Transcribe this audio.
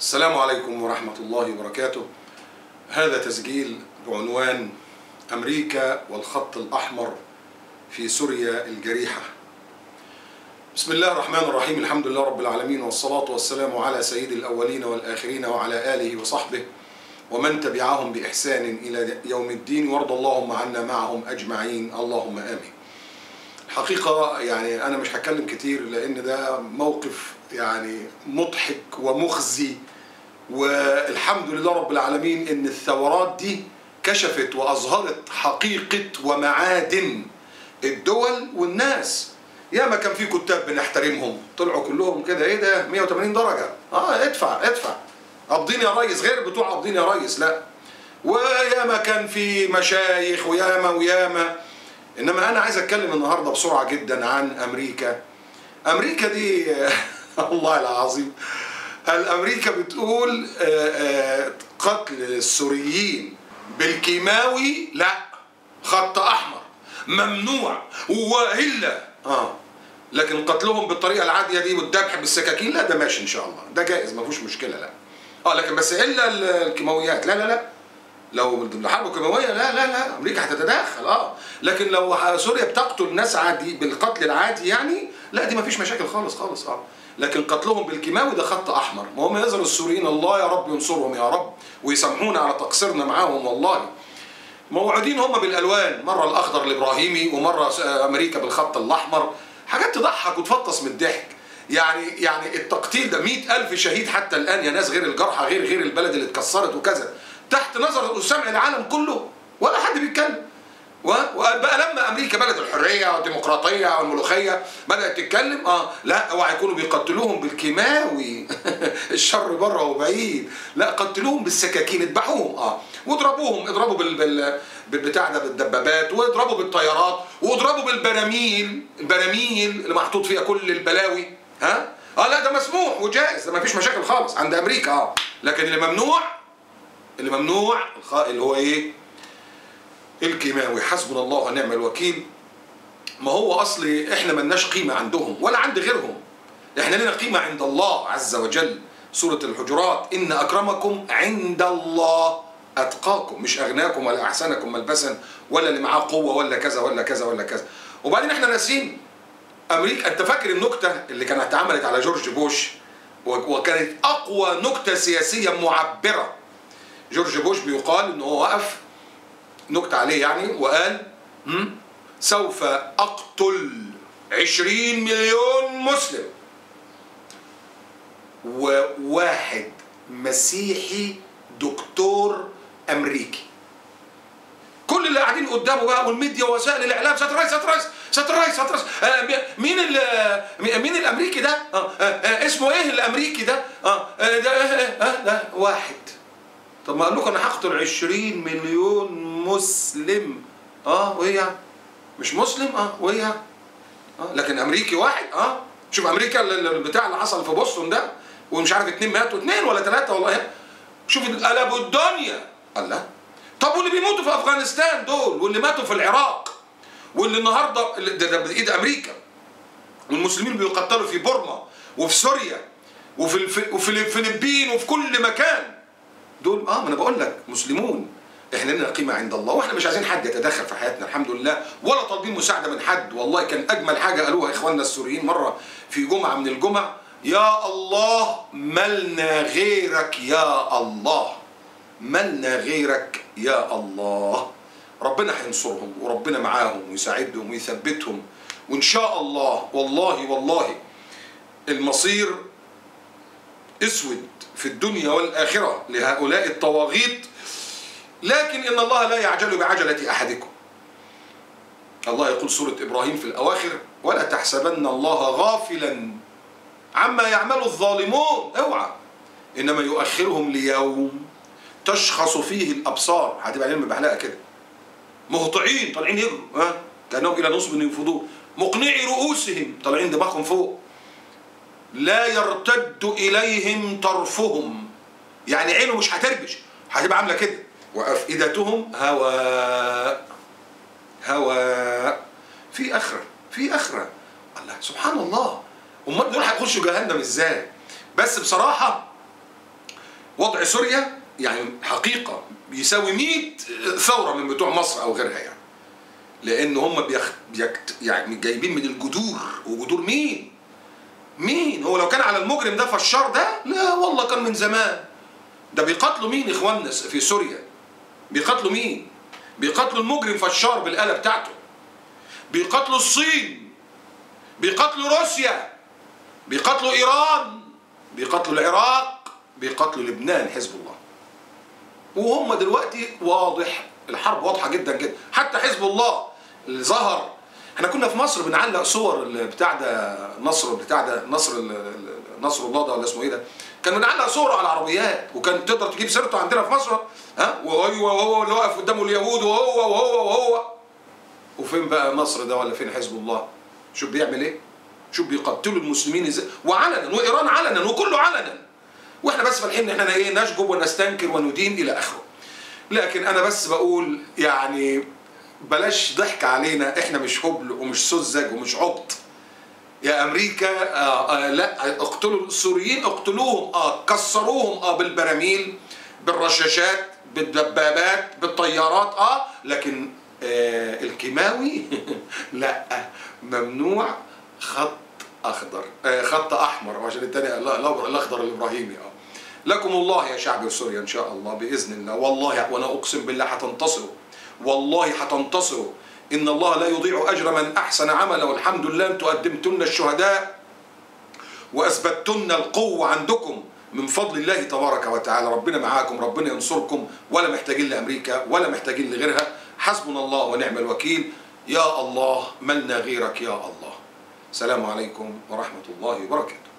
السلام عليكم ورحمة الله وبركاته. هذا تسجيل بعنوان أمريكا والخط الأحمر في سوريا الجريحة. بسم الله الرحمن الرحيم، الحمد لله رب العالمين، والصلاة والسلام على سيد الأولين والآخرين وعلى آله وصحبه ومن تبعهم بإحسان إلى يوم الدين، وارض اللهم عنا معهم أجمعين، اللهم آمين. الحقيقة يعني أنا مش هتكلم كتير لأن ده موقف يعني مضحك ومخزي، والحمد لله رب العالمين إن الثورات دي كشفت وأظهرت حقيقة ومعادن الدول والناس. ياما كان في كتاب بنحترمهم طلعوا كلهم كده ايه ده 180 درجة، ادفع قبضين يا ريس، غير بتوع قبضين يا ريس، لا. وياما كان في مشايخ وياما. انما انا عايز اتكلم النهارده بسرعه جدا عن امريكا. امريكا دي الله العظيم، الامريكا بتقول قتل السوريين بالكيماوي لا، خط احمر ممنوع والا لكن قتلهم بالطريقه العاديه دي والذبح بالسكاكين لا، ده ماشي ان شاء الله، ده جائز ما فيهوش مشكله، لا. لكن بس الا الكيماويات لا. لو حرب كيماويه لا امريكا هتتدخل. لكن لو سوريا بتقتل ناس عادي بالقتل العادي يعني لا، دي ما فيش مشاكل خالص. لكن قتلهم بالكيماوي ده خط احمر. ما هم يظهر السوريين الله يا رب ينصرهم يا رب ويسامحونا على تقصيرنا معاهم، والله موعودين هم بالالوان، مره الاخضر الابراهيمي ومره امريكا بالخط الاحمر، حاجات تضحك وتفطس من الضحك. يعني التقتيل ده 100,000 شهيد حتى الان يا ناس، غير الجرحى، غير البلد اللي اتكسرت وكذا، تحت نظر وسمع العالم كله ولا حد بيتكلم. وبقى لما امريكا بلد الحريه والديمقراطيه والملوخيه بدات تتكلم لا اوعى يكونوا بيقتلوهم بالكيماوي الشر بره وبعيد، لا قتلوهم بالسكاكين، اذبحوهم واضربوهم، اضربوا بالبتاع ده بالدبابات، واضربوا بالطيارات، واضربوا بالبراميل اللي محطوط فيها كل البلاوي. لا ده مسموح وجائز، ده ما فيش مشاكل خالص عند امريكا. لكن اللي ممنوع اللي هو ايه؟ الكيماوي. حسبنا الله ونعم الوكيل. ما هو اصلي احنا ملناش قيمه عندهم ولا عند غيرهم، احنا لنا قيمه عند الله عز وجل. سوره الحجرات، ان اكرمكم عند الله اتقاكم، مش اغناكم ولا احسنكم ملبسا ولا اللي معاه قوه ولا كذا ولا كذا ولا كذا. وبعدين احنا ناسين امريكا. انت فاكر النكته اللي كانت اتعملت على جورج بوش وكانت اقوى نكته سياسيه معبره؟ جورج بوش بيقال انه هو وقف نكتة عليه يعني وقال سوف اقتل 20 مليون مسلم وواحد مسيحي دكتور امريكي. كل اللي قاعدين قدامه بقى والميديا ووسائل الاعلام، ساتر رئيس مين الامريكي ده؟ اسمه ايه الامريكي ده؟ ده واحد. طب ما قال لكم انا هقتل 20 مليون مسلم وايه يعني؟ مش مسلم وايه يعني؟ لكن امريكي واحد. شوف امريكا البتاع اللي حصل في بوسطن ده، ومش عارف 2 ماتوا 2 ولا 3 والله. شوف قلبوا الدنيا. الله. طب واللي بيموتوا في افغانستان دول، واللي ماتوا في العراق، واللي النهارده ده بايد امريكا، والمسلمين بيقتلوا في بورما وفي سوريا وفي الفلبين وفي كل مكان، دول ما انا بقول لك مسلمون. احنا لنا قيمه عند الله، واحنا مش عايزين حد يتدخل في حياتنا الحمد لله، ولا طالبين مساعده من حد. والله كان اجمل حاجه قالوها اخواننا السوريين مره في جمعه من الجمع: يا الله ملنا غيرك يا الله، ملنا غيرك يا الله. ربنا هينصرهم وربنا معاهم ويساعدهم ويثبتهم، وان شاء الله والله المصير اسود في الدنيا والآخرة لهؤلاء الطواغيت. لكن إن الله لا يعجل بعجلة أحدكم. الله يقول سورة إبراهيم في الأواخر: ولا تحسبن الله غافلا عما يعمل الظالمون، اوعى، إنما يؤخرهم ليوم تشخص فيه الأبصار. هتبقى علم بحلقة كده، مهطعين طالعين يجروا كأنهم إلى نصب ينفضون، مقنعي رؤوسهم طالعين دماغهم فوق، لا يرتد إليهم طرفهم، يعني عينه مش هتربش، هتبقى عاملة كده، وأفئدتهم هواء. في آخرة. الله سبحان الله. أمال دول هيخشوا جهنم إزاي؟ بس بصراحة وضع سوريا يعني حقيقة يساوي 100 ثورة من بتوع مصر أو غيرها يعني. لأن هم يعني جايبين من الجذور، وجذور مين؟ مين؟ هو لو كان على المجرم ده فشار ده، لا والله كان من زمان. ده بيقاتلوا مين إخواننا في سوريا؟ بيقاتلوا مين؟ بيقاتلوا المجرم فشار بالآلة بتاعته، بيقاتلوا الصين، بيقاتلوا روسيا، بيقاتلوا إيران، بيقاتلوا العراق، بيقاتلوا لبنان حزب الله. وهم دلوقتي واضح الحرب واضحة جدا جدا. حتى حزب الله اللي ظهر، احنا كنا في مصر بنعلق صور بتاع ده نصر، بتاع ده نصر الله ده ولا اسمه ايه ده، كان بنعلق صوره على العربيات، وكان تقدر تجيب سيرته عندنا في مصر، ها، وهو اللي واقف قدامه اليهود، وهو وفين بقى نصر ده ولا فين حزب الله؟ شوف بيعمل ايه؟ شوف بيقتلوا المسلمين ازاي، وعلنا، وايران علنا، وكله علنا، واحنا بس فالحين ان احنا ايه، نشجب ونستنكر وندين الى اخره. لكن انا بس بقول يعني بلاش ضحك علينا، احنا مش هبل ومش سذج ومش عبط. يا امريكا لا، اقتلوا السوريين، اقتلوهم، كسروهم بالبراميل، بالرشاشات، بالدبابات، بالطيارات، لكن الكيماوي لا، ممنوع. خط اخضر، خط احمر، وعشان الثاني الاخضر الابراهيمي. لكم الله يا شعب سوريا ان شاء الله باذن الله، والله وانا اقسم بالله هتنتصروا، والله هتنتصروا. إن الله لا يضيع أجر من أحسن عملا، والحمد لله أنتم قدمتن الشهداء وأثبتن القوة عندكم من فضل الله تبارك وتعالى. ربنا معاكم، ربنا ينصركم، ولا محتاجين لأمريكا ولا محتاجين لغيرها. حسبنا الله ونعم الوكيل. يا الله ملنا غيرك يا الله. السلام عليكم ورحمة الله وبركاته.